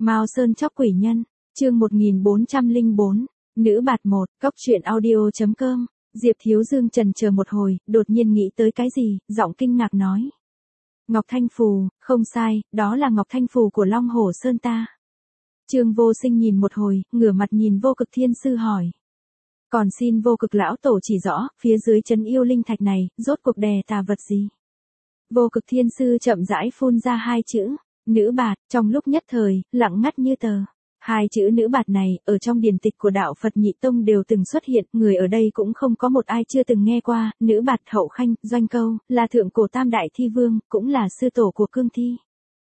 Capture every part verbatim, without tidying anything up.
Mao Sơn chóc quỷ nhân, chương một nghìn bốn trăm lẻ bốn, nữ bạt một, cóc truyện audio chấm com. Diệp Thiếu Dương chần chờ một hồi, đột nhiên nghĩ tới cái gì, giọng kinh ngạc nói. Ngọc Thanh Phù, không sai, đó là Ngọc Thanh Phù của Long Hổ Sơn ta. Trương Vô Sinh nhìn một hồi, ngửa mặt nhìn Vô Cực Thiên Sư hỏi. Còn xin Vô Cực lão tổ chỉ rõ, phía dưới trấn yêu linh thạch này, rốt cuộc đè tà vật gì? Vô Cực Thiên Sư chậm rãi phun ra hai chữ, nữ bạt, trong lúc nhất thời, lặng ngắt như tờ. Hai chữ nữ bạt này, ở trong điển tịch của đạo Phật Nhị Tông đều từng xuất hiện, người ở đây cũng không có một ai chưa từng nghe qua, nữ bạt Hậu Khanh, Doanh Câu, là thượng cổ tam đại thi vương, cũng là sư tổ của Cương Thi.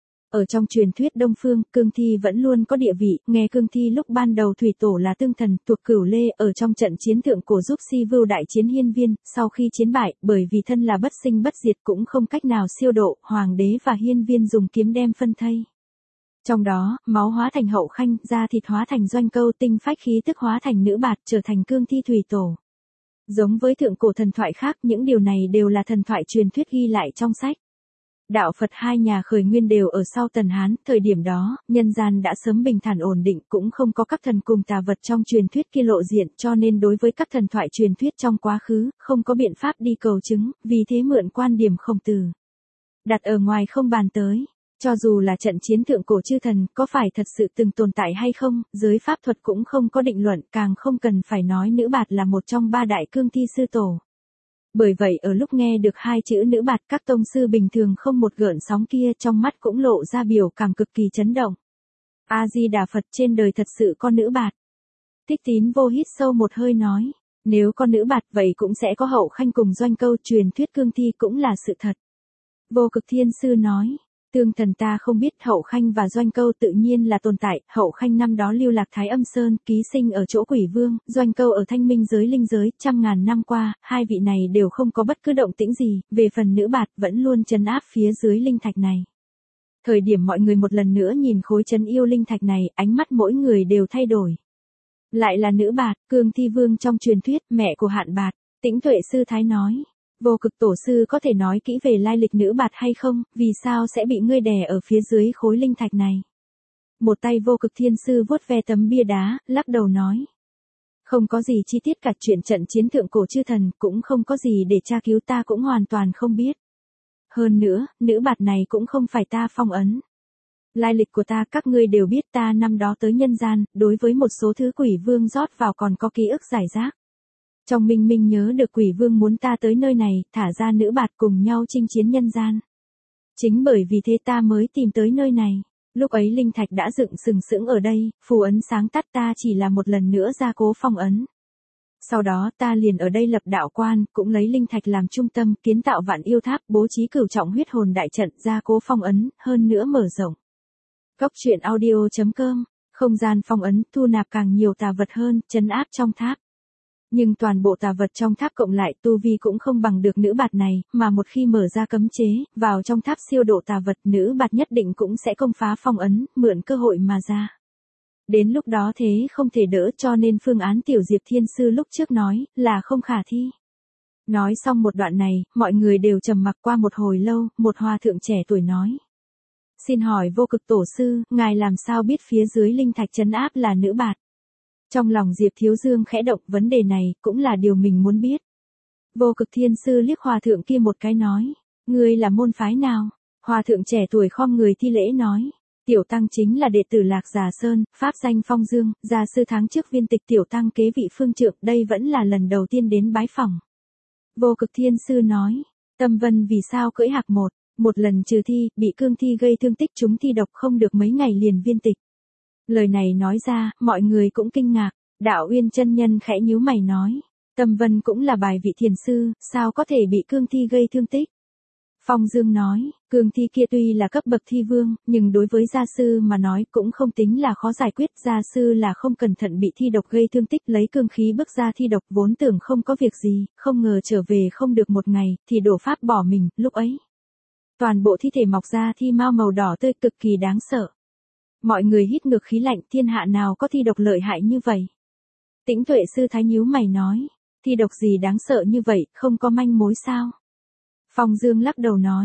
Ở trong truyền thuyết Đông Phương, Cương Thi vẫn luôn có địa vị, nghe Cương Thi lúc ban đầu thủy tổ là Tương Thần, thuộc Cửu Lê, ở trong trận chiến thượng cổ giúp Si Vưu đại chiến Hiên Viên, sau khi chiến bại, bởi vì thân là bất sinh bất diệt cũng không cách nào siêu độ, Hoàng đế và Hiên Viên dùng kiếm đem phân thây. Trong đó, máu hóa thành Hậu Khanh, da thịt hóa thành Doanh Câu, tinh phách khí tức hóa thành nữ bạt, trở thành Cương Thi thủy tổ. Giống với thượng cổ thần thoại khác, những điều này đều là thần thoại truyền thuyết ghi lại trong sách. Đạo Phật hai nhà khởi nguyên đều ở sau Tần Hán, thời điểm đó, nhân gian đã sớm bình thản ổn định, cũng không có các thần cùng tà vật trong truyền thuyết kia lộ diện, cho nên đối với các thần thoại truyền thuyết trong quá khứ, không có biện pháp đi cầu chứng, vì thế mượn quan điểm Khổng Tử. Đặt ở ngoài không bàn tới, cho dù là trận chiến thượng cổ chư thần, có phải thật sự từng tồn tại hay không, giới pháp thuật cũng không có định luận, càng không cần phải nói nữ bạt là một trong ba đại Cương Thi sư tổ. Bởi vậy ở lúc nghe được hai chữ nữ bạt, các tông sư bình thường không một gợn sóng kia, trong mắt cũng lộ ra biểu cảm cực kỳ chấn động. A-di-đà Phật, trên đời thật sự có nữ bạt. Thích Tín Vô hít sâu một hơi nói, nếu có nữ bạt vậy cũng sẽ có Hậu Khanh cùng Doanh Câu, truyền thuyết Cương Thi cũng là sự thật. Vô Cực Thiên Sư nói, Tương Thần ta không biết, Hậu Khanh và Doanh Câu tự nhiên là tồn tại, Hậu Khanh năm đó lưu lạc Thái Âm Sơn, ký sinh ở chỗ Quỷ Vương, Doanh Câu ở Thanh Minh giới linh giới, trăm ngàn năm qua, hai vị này đều không có bất cứ động tĩnh gì, về phần nữ bạt vẫn luôn trấn áp phía dưới linh thạch này. Thời điểm mọi người một lần nữa nhìn khối trấn yêu linh thạch này, ánh mắt mỗi người đều thay đổi. Lại là nữ bạt, Cương Thi Vương trong truyền thuyết, mẹ của Hạn Bạt, Tĩnh Tuệ Sư Thái nói. Vô Cực Tổ Sư có thể nói kỹ về lai lịch nữ bạt hay không, vì sao sẽ bị ngươi đè ở phía dưới khối linh thạch này? Một tay Vô Cực Thiên Sư vuốt ve tấm bia đá, lắc đầu nói. Không có gì chi tiết cả, chuyện trận chiến thượng cổ chư thần, cũng không có gì để tra cứu, ta cũng hoàn toàn không biết. Hơn nữa, nữ bạt này cũng không phải ta phong ấn. Lai lịch của ta các ngươi đều biết, ta năm đó tới nhân gian, đối với một số thứ Quỷ Vương rót vào còn có ký ức giải rác. Trong minh minh nhớ được Quỷ Vương muốn ta tới nơi này, thả ra nữ bạt cùng nhau chinh chiến nhân gian. Chính bởi vì thế ta mới tìm tới nơi này. Lúc ấy linh thạch đã dựng sừng sững ở đây, phù ấn sáng tắt, ta chỉ là một lần nữa gia cố phong ấn. Sau đó ta liền ở đây lập đạo quan, cũng lấy linh thạch làm trung tâm, kiến tạo vạn yêu tháp, bố trí cửu trọng huyết hồn đại trận, gia cố phong ấn, hơn nữa mở rộng. Cóc truyện audio chấm com, không gian phong ấn, thu nạp càng nhiều tà vật hơn, trấn áp trong tháp. Nhưng toàn bộ tà vật trong tháp cộng lại, tu vi cũng không bằng được nữ bạt này, mà một khi mở ra cấm chế, vào trong tháp siêu độ tà vật, nữ bạt nhất định cũng sẽ công phá phong ấn, mượn cơ hội mà ra. Đến lúc đó thế không thể đỡ, cho nên phương án Tiểu Diệp Thiên Sư lúc trước nói, là không khả thi. Nói xong một đoạn này, mọi người đều trầm mặc. Qua một hồi lâu, một hòa thượng trẻ tuổi nói. Xin hỏi Vô Cực Tổ Sư, ngài làm sao biết phía dưới linh thạch trấn áp là nữ bạt? Trong lòng Diệp Thiếu Dương khẽ động, vấn đề này, cũng là điều mình muốn biết. Vô Cực Thiên Sư liếc hòa thượng kia một cái nói, ngươi là môn phái nào? Hòa thượng trẻ tuổi khom người thi lễ nói, Tiểu Tăng chính là đệ tử Lạc Già Sơn, pháp danh Phong Dương, gia sư tháng trước viên tịch Tiểu Tăng kế vị phương trượng, đây vẫn là lần đầu tiên đến bái phỏng. Vô Cực Thiên Sư nói, Tâm Vân vì sao cưỡi hạc một, một lần trừ thi, bị Cương Thi gây thương tích, chúng thi độc không được mấy ngày liền viên tịch. Lời này nói ra, mọi người cũng kinh ngạc. Đạo Uyên chân nhân khẽ nhíu mày nói, Tâm Vân cũng là bài vị thiền sư, sao có thể bị Cương Thi gây thương tích? Phong Dương nói, Cương Thi kia tuy là cấp bậc thi vương, nhưng đối với gia sư mà nói cũng không tính là khó giải quyết. Gia sư là không cẩn thận bị thi độc gây thương tích, lấy cương khí bức ra thi độc, vốn tưởng không có việc gì, không ngờ trở về không được một ngày, thì đổ pháp bỏ mình. Lúc ấy, toàn bộ thi thể mọc ra thi mao màu đỏ tươi, cực kỳ đáng sợ. Mọi người hít ngược khí lạnh, thiên hạ nào có thi độc lợi hại như vậy? Tĩnh Tuệ Sư Thái nhíu mày nói, thi độc gì đáng sợ như vậy, không có manh mối sao? Phong Dương lắc đầu nói,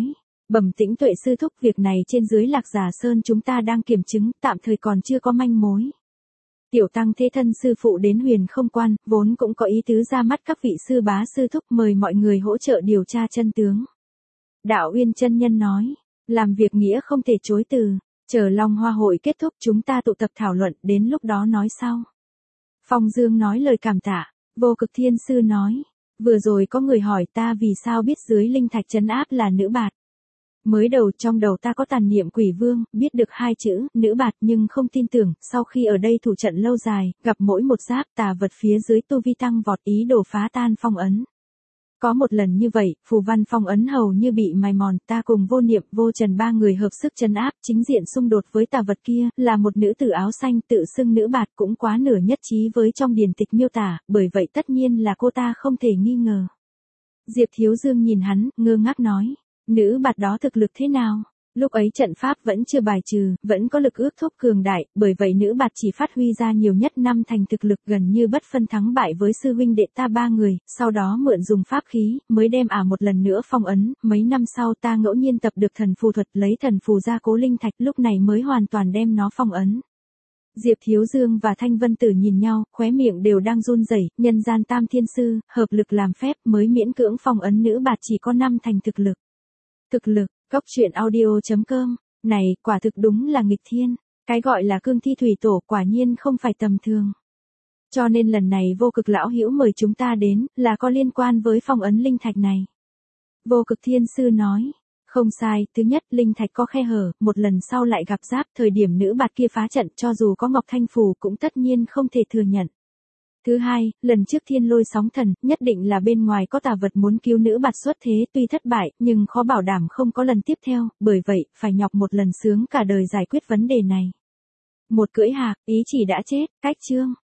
Bẩm Tĩnh Tuệ sư thúc, việc này trên dưới Lạc Giả Sơn chúng ta đang kiểm chứng, tạm thời còn chưa có manh mối. Tiểu tăng thế thân sư phụ đến Huyền Không Quan, vốn cũng có ý tứ ra mắt các vị sư bá sư thúc, mời mọi người hỗ trợ điều tra chân tướng. Đạo Uyên chân nhân nói, làm việc nghĩa không thể chối từ, chờ Long Hoa hội kết thúc chúng ta tụ tập thảo luận, đến lúc đó nói sau. Phong Dương nói lời cảm tạ. Vô Cực Thiên Sư nói, vừa rồi có người hỏi ta vì sao biết dưới linh thạch trấn áp là nữ bạt. Mới đầu trong đầu ta có tàn niệm quỷ vương, biết được hai chữ, nữ bạt, nhưng không tin tưởng, sau khi ở đây thủ trận lâu dài, gặp mỗi một giáp tà vật phía dưới tu vi tăng vọt, ý đồ phá tan phong ấn. Có một lần như vậy, phù văn phong ấn hầu như bị mài mòn, ta cùng Vô Niệm, Vô Trần ba người hợp sức trấn áp, chính diện xung đột với tà vật kia, là một nữ tử áo xanh tự xưng nữ bạt, cũng quá nửa nhất trí với trong điển tịch miêu tả, bởi vậy tất nhiên là cô ta không thể nghi ngờ. Diệp Thiếu Dương nhìn hắn, ngơ ngác nói, nữ bạt đó thực lực thế nào? Lúc ấy trận pháp vẫn chưa bài trừ, vẫn có lực ước thúc cường đại, bởi vậy nữ bạt chỉ phát huy ra nhiều nhất năm thành thực lực, gần như bất phân thắng bại với sư huynh đệ ta ba người, sau đó mượn dùng pháp khí, mới đem ả một lần nữa phong ấn, mấy năm sau ta ngẫu nhiên tập được thần phù thuật, lấy thần phù ra cố linh thạch, lúc này mới hoàn toàn đem nó phong ấn. Diệp Thiếu Dương và Thanh Vân Tử nhìn nhau, khóe miệng đều đang run rẩy, nhân gian tam thiên sư, hợp lực làm phép mới miễn cưỡng phong ấn nữ bạt chỉ có năm thành thực lực. Thực lực. Cốc truyện audio chấm com, này, quả thực đúng là nghịch thiên, cái gọi là cương thi thủy tổ quả nhiên không phải tầm thường. Cho nên lần này Vô Cực lão hữu mời chúng ta đến, là có liên quan với phong ấn linh thạch này. Vô Cực Thiên Sư nói, không sai, thứ nhất, linh thạch có khe hở, một lần sau lại gặp giáp, thời điểm nữ bạt kia phá trận, cho dù có Ngọc Thanh Phù cũng tất nhiên không thể thừa nhận. Thứ hai, lần trước thiên lôi sóng thần, nhất định là bên ngoài có tà vật muốn cứu nữ bạt xuất thế, tuy thất bại, nhưng khó bảo đảm không có lần tiếp theo, bởi vậy, phải nhọc một lần sướng cả đời giải quyết vấn đề này. Một cưỡi hạc, ý chỉ đã chết, cách chương.